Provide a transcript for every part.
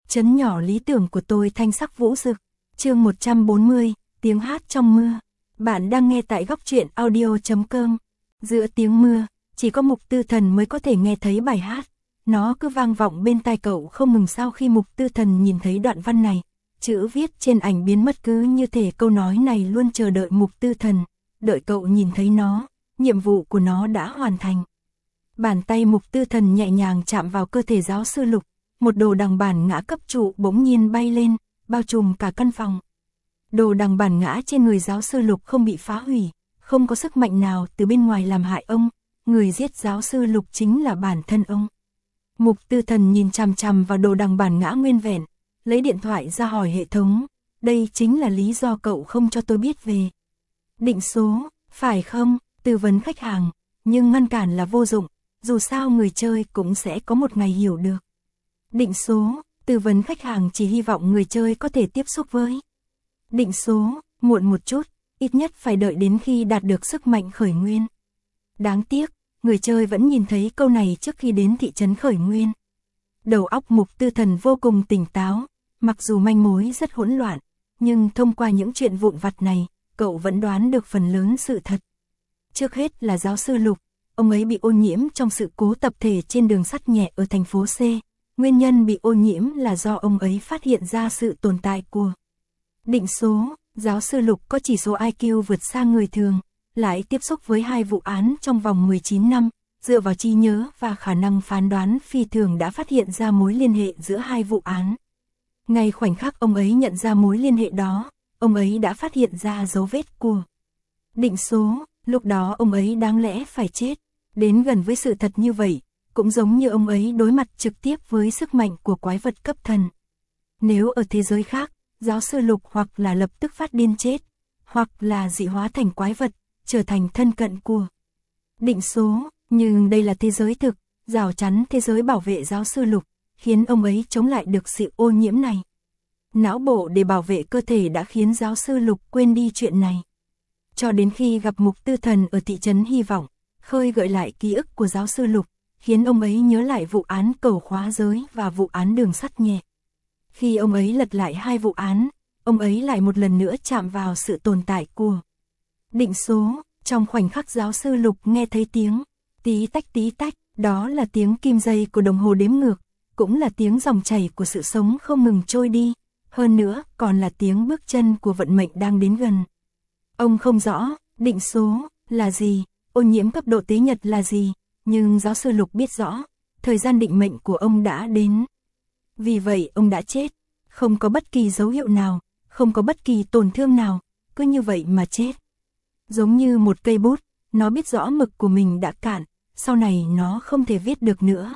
Trấn nhỏ lý tưởng của tôi thanh sắc vũ rực. Chương 140, tiếng hát trong mưa. Bạn đang nghe tại góc truyện audio.com. Giữa tiếng mưa, chỉ có Mục Tư Thần mới có thể nghe thấy bài hát. Nó cứ vang vọng bên tai cậu không ngừng sau khi Mục Tư Thần nhìn thấy đoạn văn này. Chữ viết trên ảnh biến mất cứ như thể câu nói này luôn chờ đợi Mục Tư Thần, đợi cậu nhìn thấy nó, nhiệm vụ của nó đã hoàn thành. Bàn tay Mục Tư Thần nhẹ nhàng chạm vào cơ thể giáo sư Lục, một đồ đằng bản ngã cấp trụ bỗng nhiên bay lên, bao trùm cả căn phòng. Đồ đằng bản ngã trên người giáo sư Lục không bị phá hủy, không có sức mạnh nào từ bên ngoài làm hại ông, người giết giáo sư Lục chính là bản thân ông. Mục Tư Thần nhìn chằm chằm vào đồ đằng bản ngã nguyên vẹn, lấy điện thoại ra hỏi hệ thống, đây chính là lý do cậu không cho tôi biết về định số, phải không? Tư vấn khách hàng, nhưng ngăn cản là vô dụng, dù sao người chơi cũng sẽ có một ngày hiểu được. Định số, tư vấn khách hàng chỉ hy vọng người chơi có thể tiếp xúc với định số, muộn một chút, ít nhất phải đợi đến khi đạt được sức mạnh khởi nguyên. Đáng tiếc, người chơi vẫn nhìn thấy câu này trước khi đến thị trấn khởi nguyên. Đầu óc Mục Tư Thần vô cùng tỉnh táo, mặc dù manh mối rất hỗn loạn, nhưng thông qua những chuyện vụn vặt này, cậu vẫn đoán được phần lớn sự thật. Trước hết là giáo sư Lục, ông ấy bị ô nhiễm trong sự cố tập thể trên đường sắt nhẹ ở thành phố C. Nguyên nhân bị ô nhiễm là do ông ấy phát hiện ra sự tồn tại của định số. Giáo sư Lục có chỉ số IQ vượt xa người thường, lại tiếp xúc với 2 vụ án trong vòng 19 năm, dựa vào trí nhớ và khả năng phán đoán phi thường đã phát hiện ra mối liên hệ giữa 2 vụ án. Ngay khoảnh khắc ông ấy nhận ra mối liên hệ đó, ông ấy đã phát hiện ra dấu vết của định số, lúc đó ông ấy đáng lẽ phải chết. Đến gần với sự thật như vậy, cũng giống như ông ấy đối mặt trực tiếp với sức mạnh của quái vật cấp thần. Nếu ở thế giới khác, giáo sư Lục hoặc là lập tức phát điên chết, hoặc là dị hóa thành quái vật, trở thành thân cận của định số, nhưng đây là thế giới thực, rào chắn thế giới bảo vệ giáo sư Lục, khiến ông ấy chống lại được sự ô nhiễm này. Não bộ để bảo vệ cơ thể đã khiến giáo sư Lục quên đi chuyện này. Cho đến khi gặp Mục Tư Thần ở thị trấn hy vọng, khơi gợi lại ký ức của giáo sư Lục, khiến ông ấy nhớ lại vụ án cầu khóa giới và vụ án đường sắt nhẹ. Khi ông ấy lật lại 2 vụ án, ông ấy lại một lần nữa chạm vào sự tồn tại của định số. Trong khoảnh khắc giáo sư Lục nghe thấy tiếng tí tách, đó là tiếng kim dây của đồng hồ đếm ngược, cũng là tiếng dòng chảy của sự sống không ngừng trôi đi, hơn nữa còn là tiếng bước chân của vận mệnh đang đến gần. Ông không rõ định số là gì, ô nhiễm cấp độ tế nhật là gì, nhưng giáo sư Lục biết rõ, thời gian định mệnh của ông đã đến. Vì vậy ông đã chết, không có bất kỳ dấu hiệu nào, không có bất kỳ tổn thương nào, cứ như vậy mà chết. Giống như một cây bút, nó biết rõ mực của mình đã cạn, sau này nó không thể viết được nữa.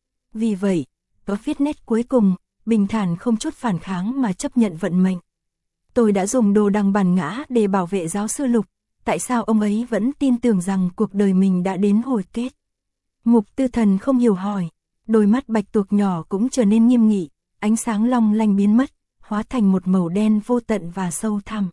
Vì vậy, nó viết nét cuối cùng, bình thản không chút phản kháng mà chấp nhận vận mệnh. Tôi đã dùng đồ đằng bản ngã để bảo vệ giáo sư Lục, tại sao ông ấy vẫn tin tưởng rằng cuộc đời mình đã đến hồi kết? Mục Tư Thần không hiểu hỏi, đôi mắt bạch tuộc nhỏ cũng trở nên nghiêm nghị, ánh sáng long lanh biến mất, hóa thành một màu đen vô tận và sâu thẳm.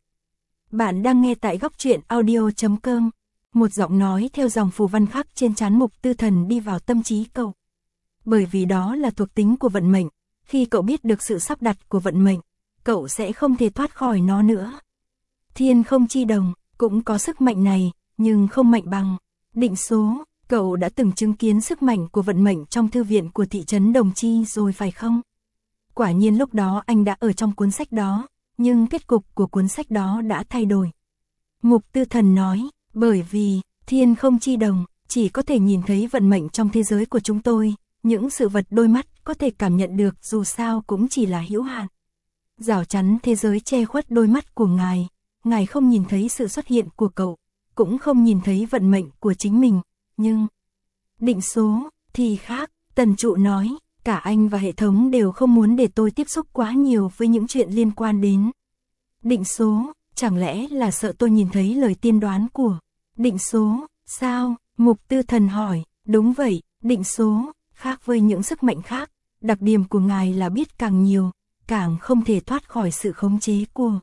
Bạn đang nghe tại góc truyện audio.com. Một giọng nói theo dòng phù văn khắc trên trán Mục Tư Thần đi vào tâm trí cậu. Bởi vì đó là thuộc tính của vận mệnh, khi cậu biết được sự sắp đặt của vận mệnh, cậu sẽ không thể thoát khỏi nó nữa. Thiên không chi đồng, cũng có sức mạnh này, nhưng không mạnh bằng định số. Cậu đã từng chứng kiến sức mạnh của vận mệnh trong thư viện của thị trấn Đồng Chi rồi phải không? Quả nhiên lúc đó anh đã ở trong cuốn sách đó, nhưng kết cục của cuốn sách đó đã thay đổi. Mục Tư Thần nói, bởi vì thiên không chi đồng, chỉ có thể nhìn thấy vận mệnh trong thế giới của chúng tôi, những sự vật đôi mắt có thể cảm nhận được dù sao cũng chỉ là hữu hạn. Rào chắn thế giới che khuất đôi mắt của ngài không nhìn thấy sự xuất hiện của cậu, cũng không nhìn thấy vận mệnh của chính mình, nhưng định số thì khác. Tần Trụ nói, cả anh và hệ thống đều không muốn để tôi tiếp xúc quá nhiều với những chuyện liên quan đến định số, chẳng lẽ là sợ tôi nhìn thấy lời tiên đoán của định số, sao? Mục Tư Thần hỏi, đúng vậy, định số, khác với những sức mạnh khác, đặc điểm của ngài là biết càng nhiều, càng không thể thoát khỏi sự khống chế của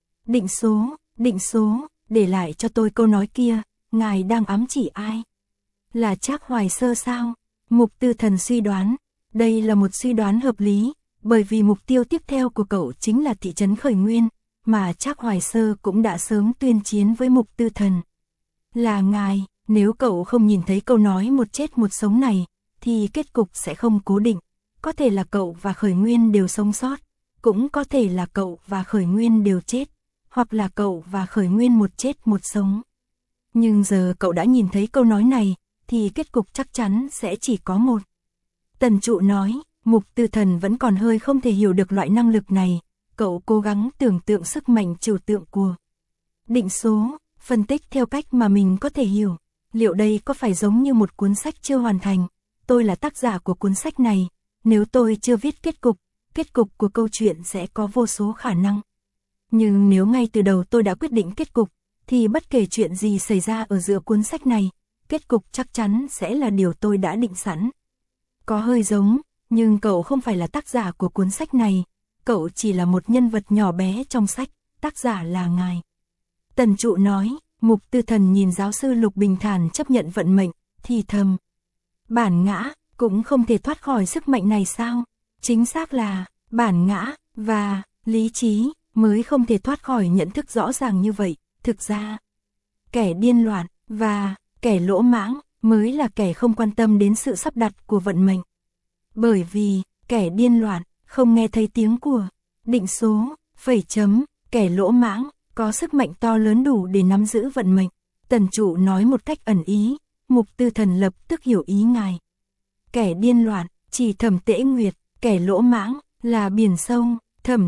định số, để lại cho tôi câu nói kia, ngài đang ám chỉ ai? Là Trác Hoài Sơ sao? Mục Tư Thần suy đoán, đây là một suy đoán hợp lý, bởi vì mục tiêu tiếp theo của cậu chính là thị trấn Khởi Nguyên, mà Trác Hoài Sơ cũng đã sớm tuyên chiến với Mục Tư Thần. Là ngài, nếu cậu không nhìn thấy câu nói một chết một sống này, thì kết cục sẽ không cố định. Có thể là cậu và Khởi Nguyên đều sống sót, cũng có thể là cậu và Khởi Nguyên đều chết, hoặc là cậu và Khởi Nguyên một chết một sống. Nhưng giờ cậu đã nhìn thấy câu nói này, thì kết cục chắc chắn sẽ chỉ có một. Tần Trụ nói, Mục Tư Thần vẫn còn hơi không thể hiểu được loại năng lực này, cậu cố gắng tưởng tượng sức mạnh trừu tượng của định số, phân tích theo cách mà mình có thể hiểu. Liệu đây có phải giống như một cuốn sách chưa hoàn thành? Tôi là tác giả của cuốn sách này, nếu tôi chưa viết kết cục của câu chuyện sẽ có vô số khả năng. Nhưng nếu ngay từ đầu tôi đã quyết định kết cục, thì bất kể chuyện gì xảy ra ở giữa cuốn sách này, kết cục chắc chắn sẽ là điều tôi đã định sẵn. Có hơi giống, nhưng cậu không phải là tác giả của cuốn sách này, cậu chỉ là một nhân vật nhỏ bé trong sách, tác giả là ngài. Tần Trụ nói, Mục Tư Thần nhìn giáo sư Lục bình thản chấp nhận vận mệnh, thì thầm. Bản ngã, cũng không thể thoát khỏi sức mạnh này sao? Chính xác là, bản ngã, và, lý trí, mới không thể thoát khỏi nhận thức rõ ràng như vậy. Thực ra, kẻ điên loạn, và, kẻ lỗ mãng, mới là kẻ không quan tâm đến sự sắp đặt của vận mệnh. Bởi vì, kẻ điên loạn, không nghe thấy tiếng của định số, kẻ lỗ mãng, có sức mạnh to lớn đủ để nắm giữ vận mệnh. Tần Trụ nói một cách ẩn ý, Mục Tư Thần lập tức hiểu ý ngài. Kẻ điên loạn, chỉ Thẩm Tễ Nguyệt, kẻ lỗ mãng, là biển sâu, Thẩm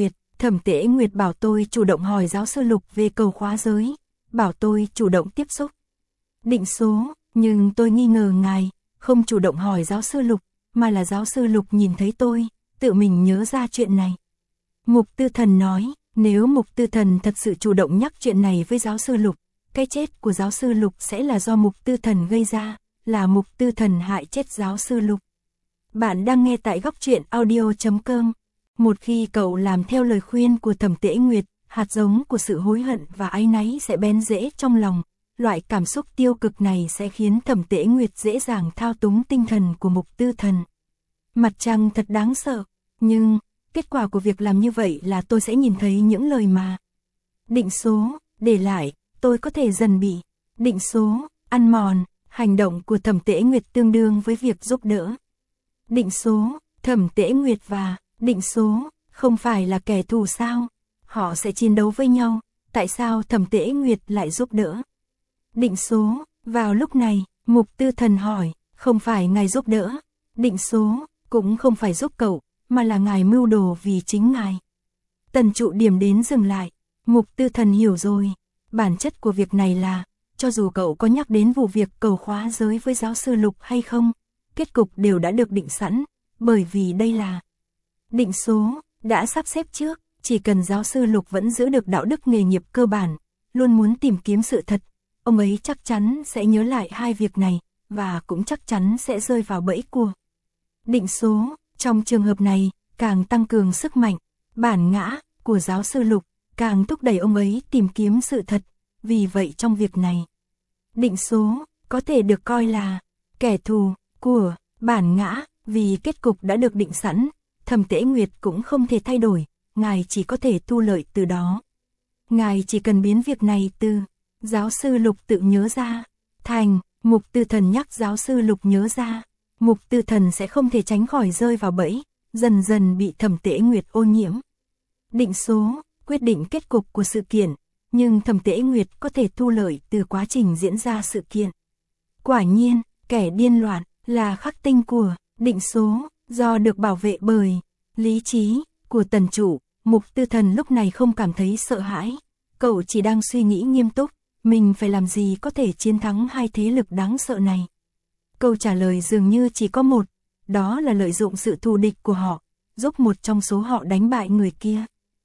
Tễ Nguyệt bảo tôi chủ động hỏi giáo sư Lục về cầu khóa giới, bảo tôi chủ động tiếp xúc định số, nhưng tôi nghi ngờ ngài, không chủ động hỏi giáo sư Lục, mà là giáo sư Lục nhìn thấy tôi, tự mình nhớ ra chuyện này. Mục Tư Thần nói, nếu Mục Tư Thần thật sự chủ động nhắc chuyện này với giáo sư Lục, cái chết của giáo sư Lục sẽ là do Mục Tư Thần gây ra, là Mục Tư Thần hại chết giáo sư Lục. Bạn đang nghe tại Góc Truyện Audio.com. Một khi cậu làm theo lời khuyên của Thẩm Tễ Nguyệt, hạt giống của sự hối hận và áy náy sẽ bén rễ trong lòng. Loại cảm xúc tiêu cực này sẽ khiến Thẩm Tễ Nguyệt dễ dàng thao túng tinh thần của Mục Tư Thần. Mặt trăng thật đáng sợ, nhưng kết quả của việc làm như vậy là tôi sẽ nhìn thấy những lời mà định số để lại, tôi có thể dần bị định số ăn mòn. Hành động của Thẩm Tễ Nguyệt tương đương với việc giúp đỡ định số. Thẩm Tễ Nguyệt và định số không phải là kẻ thù sao? Họ sẽ chiến đấu với nhau, tại sao Thẩm Tễ Nguyệt lại giúp đỡ định số? Vào lúc này, Mục Tư Thần hỏi, không phải ngài giúp đỡ định số, cũng không phải giúp cậu, mà là ngài mưu đồ vì chính ngài. Tần Trụ điểm đến dừng lại, Mục Tư Thần hiểu rồi, bản chất của việc này là, cho dù cậu có nhắc đến vụ việc cầu khóa giới với giáo sư Lục hay không, kết cục đều đã được định sẵn, bởi vì đây là định số, đã sắp xếp trước, chỉ cần giáo sư Lục vẫn giữ được đạo đức nghề nghiệp cơ bản, luôn muốn tìm kiếm sự thật, ông ấy chắc chắn sẽ nhớ lại hai việc này, và cũng chắc chắn sẽ rơi vào bẫy của định số. Trong trường hợp này, càng tăng cường sức mạnh, bản ngã của giáo sư Lục, càng thúc đẩy ông ấy tìm kiếm sự thật. Vì vậy trong việc này, định số có thể được coi là kẻ thù của bản ngã, vì kết cục đã được định sẵn. Thẩm Tễ Nguyệt cũng không thể thay đổi, ngài chỉ có thể thu lợi từ đó. Ngài chỉ cần biến việc này từ giáo sư Lục tự nhớ ra thành Mục Tư Thần nhắc giáo sư Lục nhớ ra, Mục Tư Thần sẽ không thể tránh khỏi rơi vào bẫy, dần dần bị Thẩm Tễ Nguyệt ô nhiễm. Định số quyết định kết cục của sự kiện, nhưng Thẩm Tễ Nguyệt có thể thu lợi từ quá trình diễn ra sự kiện. Quả nhiên, kẻ điên loạn là khắc tinh của định số, do được bảo vệ bởi lý trí của Tần Trụ. Mục Tư Thần lúc này không cảm thấy sợ hãi, cậu chỉ đang suy nghĩ nghiêm túc, mình phải làm gì có thể chiến thắng hai thế lực đáng sợ này. Câu trả lời dường như chỉ có một, đó là lợi dụng sự thù địch của họ, giúp một trong số họ đánh bại người kia.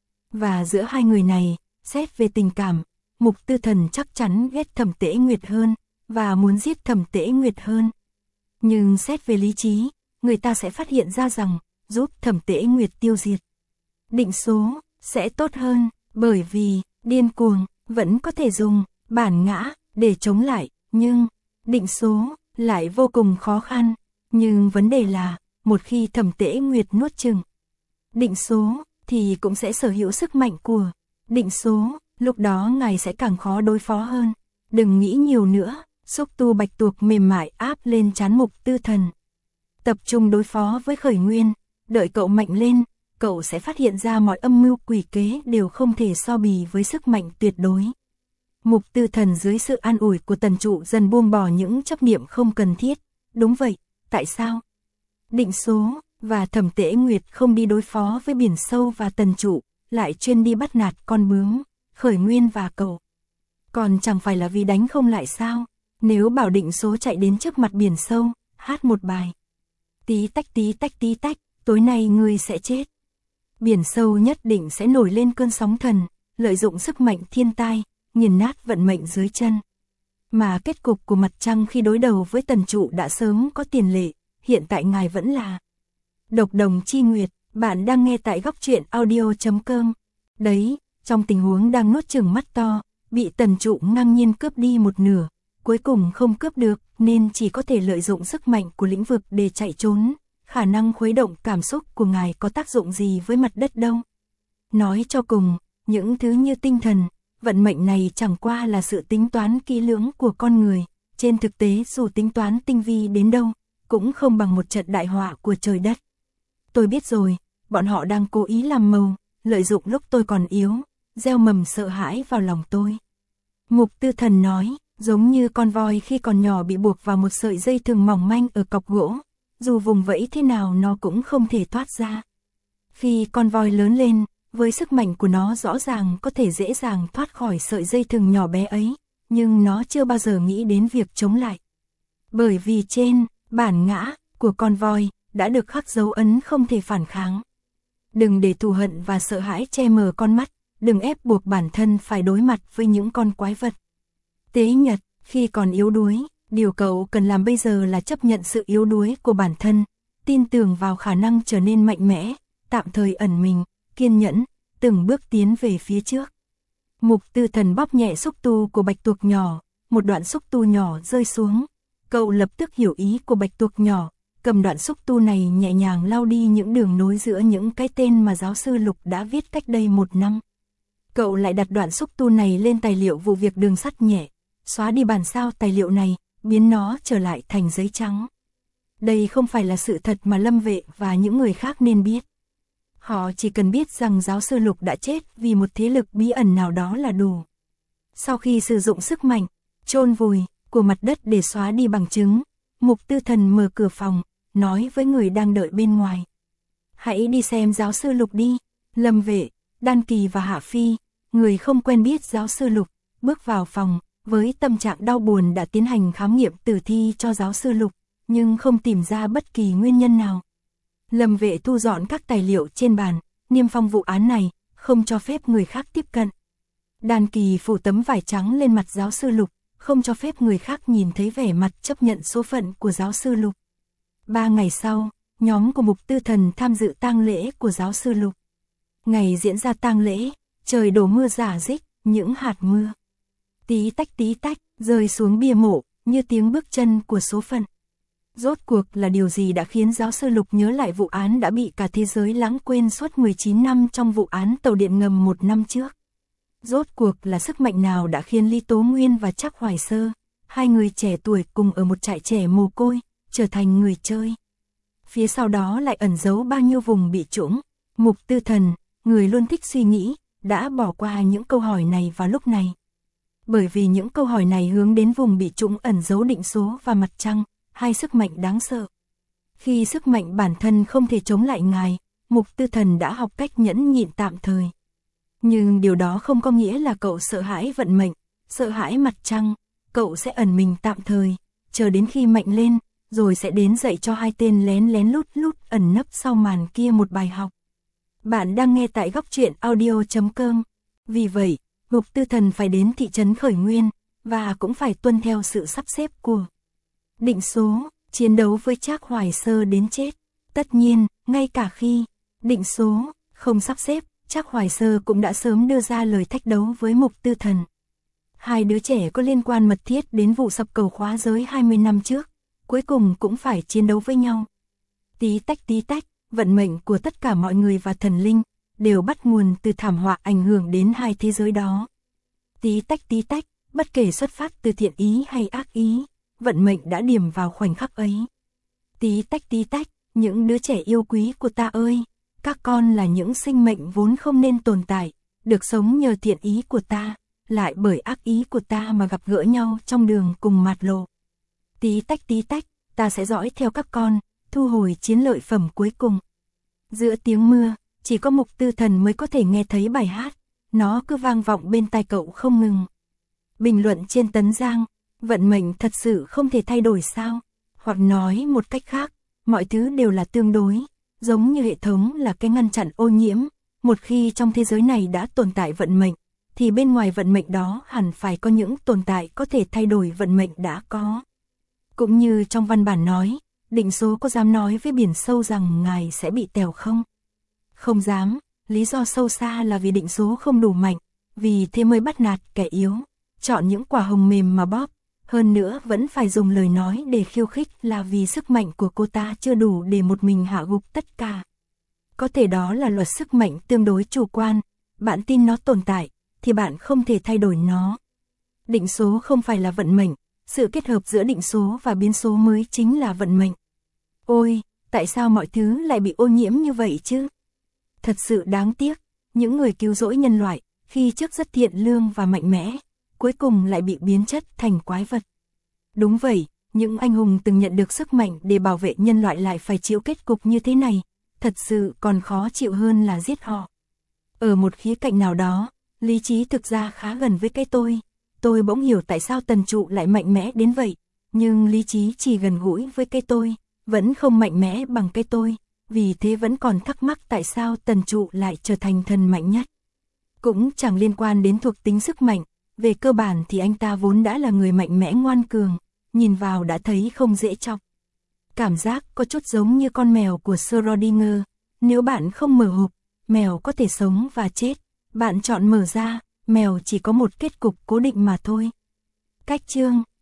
Và giữa hai người này, xét về tình cảm, Mục Tư Thần chắc chắn ghét Thẩm Tễ Nguyệt hơn, và muốn giết Thẩm Tễ Nguyệt hơn. Nhưng xét về lý trí, người ta sẽ phát hiện ra rằng, giúp Thẩm Tễ Nguyệt tiêu diệt định số sẽ tốt hơn, bởi vì điên cuồng vẫn có thể dùng bản ngã để chống lại, nhưng định số lại vô cùng khó khăn. Nhưng vấn đề là, một khi Thẩm Tễ Nguyệt nuốt chửng định số, thì cũng sẽ sở hữu sức mạnh của định số, lúc đó ngài sẽ càng khó đối phó hơn. Đừng nghĩ nhiều nữa, xúc tu bạch tuộc mềm mại áp lên trán Mục Tư Thần. Tập trung đối phó với Khởi Nguyên, đợi cậu mạnh lên, cậu sẽ phát hiện ra mọi âm mưu quỷ kế đều không thể so bì với sức mạnh tuyệt đối. Mục Tư Thần dưới sự an ủi của Tần Trụ dần buông bỏ những chấp niệm không cần thiết. Đúng vậy, tại sao? Định số và Thẩm Tễ Nguyệt không đi đối phó với Biển Sâu và Tần Trụ, lại chuyên đi bắt nạt con bướm, Khởi Nguyên và cậu. Còn chẳng phải là vì đánh không lại sao? Nếu bảo định số chạy đến trước mặt Biển Sâu, hát một bài. Tí tách, tối nay ngươi sẽ chết. Biển Sâu nhất định sẽ nổi lên cơn sóng thần, lợi dụng sức mạnh thiên tai, nghiền nát vận mệnh dưới chân. Mà kết cục của Mặt Trăng khi đối đầu với Tần Trụ đã sớm có tiền lệ, hiện tại ngài vẫn là Độc Đồng Chi Nguyệt. Bạn đang nghe tại góc truyện audio.com. Đấy, trong tình huống đang nuốt chừng mắt to, bị Tần Trụ ngang nhiên cướp đi một nửa, cuối cùng không cướp được nên chỉ có thể lợi dụng sức mạnh của lĩnh vực để chạy trốn. Khả năng khuấy động cảm xúc của ngài có tác dụng gì với mặt đất đâu. Nói cho cùng, những thứ như tinh thần, vận mệnh này chẳng qua là sự tính toán kỹ lưỡng của con người. Trên thực tế dù tính toán tinh vi đến đâu, cũng không bằng một trận đại họa của trời đất. Tôi biết rồi, bọn họ đang cố ý làm màu, lợi dụng lúc tôi còn yếu, gieo mầm sợ hãi vào lòng tôi. Mục Tư Thần nói, giống như con voi khi còn nhỏ bị buộc vào một sợi dây thừng mỏng manh ở cọc gỗ, dù vùng vẫy thế nào nó cũng không thể thoát ra. Khi con voi lớn lên, với sức mạnh của nó rõ ràng có thể dễ dàng thoát khỏi sợi dây thừng nhỏ bé ấy, nhưng nó chưa bao giờ nghĩ đến việc chống lại. Bởi vì trên bản ngã của con voi đã được khắc dấu ấn không thể phản kháng. Đừng để thù hận và sợ hãi che mờ con mắt, đừng ép buộc bản thân phải đối mặt với những con quái vật. Tế Nhật, khi còn yếu đuối, điều cậu cần làm bây giờ là chấp nhận sự yếu đuối của bản thân, tin tưởng vào khả năng trở nên mạnh mẽ, tạm thời ẩn mình, kiên nhẫn, từng bước tiến về phía trước. Mục Tư Thần bóp nhẹ xúc tu của bạch tuộc nhỏ, một đoạn xúc tu nhỏ rơi xuống. Cậu lập tức hiểu ý của bạch tuộc nhỏ, cầm đoạn xúc tu này nhẹ nhàng lau đi những đường nối giữa những cái tên mà giáo sư Lục đã viết cách đây 1 năm. Cậu lại đặt đoạn xúc tu này lên tài liệu vụ việc đường sắt nhẹ, xóa đi bản sao tài liệu này, biến nó trở lại thành giấy trắng. Đây không phải là sự thật mà Lâm Vệ và những người khác nên biết. Họ chỉ cần biết rằng giáo sư Lục đã chết vì một thế lực bí ẩn nào đó là đủ. Sau khi sử dụng sức mạnh, chôn vùi, của mặt đất để xóa đi bằng chứng, Mục Tư Thần mở cửa phòng, nói với người đang đợi bên ngoài. Hãy đi xem giáo sư Lục đi. Lâm Vệ, Đan Kỳ và Hạ Phi, người không quen biết giáo sư Lục, bước vào phòng, với tâm trạng đau buồn đã tiến hành khám nghiệm tử thi cho giáo sư Lục, nhưng không tìm ra bất kỳ nguyên nhân nào. Lâm Vệ thu dọn các tài liệu trên bàn, niêm phong vụ án này, không cho phép người khác tiếp cận. Đan Kỳ phủ tấm vải trắng lên mặt giáo sư Lục, không cho phép người khác nhìn thấy vẻ mặt chấp nhận số phận của giáo sư Lục. 3 ngày sau, nhóm của Mục Tư Thần tham dự tang lễ của giáo sư Lục. Ngày diễn ra tang lễ, trời đổ mưa rả rích, những hạt mưa tí tách rơi xuống bia mộ, như tiếng bước chân của số phận. Rốt cuộc là điều gì đã khiến giáo sư Lục nhớ lại vụ án đã bị cả thế giới lãng quên suốt 19 năm trong vụ án tàu điện ngầm 1 năm trước? Rốt cuộc là sức mạnh nào đã khiến Lý Tố Nguyên và Trác Hoài Sơ, hai người trẻ tuổi cùng ở một trại trẻ mồ côi, trở thành người chơi? Phía sau đó lại ẩn giấu bao nhiêu vùng bị trũng? Mục Tư Thần, người luôn thích suy nghĩ, đã bỏ qua những câu hỏi này vào lúc này. Bởi vì những câu hỏi này hướng đến vùng bị trũng ẩn giấu định số và mặt trăng, hai sức mạnh đáng sợ. Khi sức mạnh bản thân không thể chống lại ngài, Mục Tư Thần đã học cách nhẫn nhịn tạm thời. Nhưng điều đó không có nghĩa là cậu sợ hãi vận mệnh, sợ hãi mặt trăng, cậu sẽ ẩn mình tạm thời, chờ đến khi mạnh lên, rồi sẽ đến dạy cho hai tên lén lén lút lút ẩn nấp sau màn kia một bài học. Bạn đang nghe tại góc truyện audio.com. Vì vậy, Mục Tư Thần phải đến thị trấn Khởi Nguyên, và cũng phải tuân theo sự sắp xếp của định số, chiến đấu với Trác Hoài Sơ đến chết. Tất nhiên, ngay cả khi định số không sắp xếp, Trác Hoài Sơ cũng đã sớm đưa ra lời thách đấu với Mục Tư Thần. Hai đứa trẻ có liên quan mật thiết đến vụ sập cầu khóa giới 20 năm trước, cuối cùng cũng phải chiến đấu với nhau. Tí tách, vận mệnh của tất cả mọi người và thần linh đều bắt nguồn từ thảm họa ảnh hưởng đến hai thế giới đó. Tí tách, bất kể xuất phát từ thiện ý hay ác ý, vận mệnh đã điểm vào khoảnh khắc ấy. Tí tách, những đứa trẻ yêu quý của ta ơi, các con là những sinh mệnh vốn không nên tồn tại, được sống nhờ thiện ý của ta, lại bởi ác ý của ta mà gặp gỡ nhau trong đường cùng mạt lộ. Tí tách, ta sẽ dõi theo các con, thu hồi chiến lợi phẩm cuối cùng. Giữa tiếng mưa, chỉ có Mục Tư Thần mới có thể nghe thấy bài hát, nó cứ vang vọng bên tai cậu không ngừng. Bình luận trên Tấn Giang, vận mệnh thật sự không thể thay đổi sao? Hoặc nói một cách khác, mọi thứ đều là tương đối, giống như hệ thống là cái ngăn chặn ô nhiễm, một khi trong thế giới này đã tồn tại vận mệnh, thì bên ngoài vận mệnh đó hẳn phải có những tồn tại có thể thay đổi vận mệnh đã có. Cũng như trong văn bản nói, định số có dám nói với biển sâu rằng ngài sẽ bị tèo không? Không dám, lý do sâu xa là vì định số không đủ mạnh, vì thế mới bắt nạt kẻ yếu, chọn những quả hồng mềm mà bóp, hơn nữa vẫn phải dùng lời nói để khiêu khích là vì sức mạnh của cô ta chưa đủ để một mình hạ gục tất cả. Có thể đó là luật sức mạnh tương đối chủ quan, bạn tin nó tồn tại, thì bạn không thể thay đổi nó. Định số không phải là vận mệnh, sự kết hợp giữa định số và biến số mới chính là vận mệnh. Ôi, tại sao mọi thứ lại bị ô nhiễm như vậy chứ? Thật sự đáng tiếc, những người cứu rỗi nhân loại, khi trước rất thiện lương và mạnh mẽ, cuối cùng lại bị biến chất thành quái vật. Đúng vậy, những anh hùng từng nhận được sức mạnh để bảo vệ nhân loại lại phải chịu kết cục như thế này, thật sự còn khó chịu hơn là giết họ. Ở một khía cạnh nào đó, lý trí thực ra khá gần với cái tôi bỗng hiểu tại sao Tần Trụ lại mạnh mẽ đến vậy, nhưng lý trí chỉ gần gũi với cái tôi, vẫn không mạnh mẽ bằng cái tôi, vì thế vẫn còn thắc mắc tại sao Tần Trụ lại trở thành thần mạnh nhất. Cũng chẳng liên quan đến thuộc tính sức mạnh, về cơ bản thì anh ta vốn đã là người mạnh mẽ ngoan cường, nhìn vào đã thấy không dễ chọc. Cảm giác có chút giống như con mèo của Schrödinger, nếu bạn không mở hộp, mèo có thể sống và chết, bạn chọn mở ra, mèo chỉ có một kết cục cố định mà thôi. Cách chương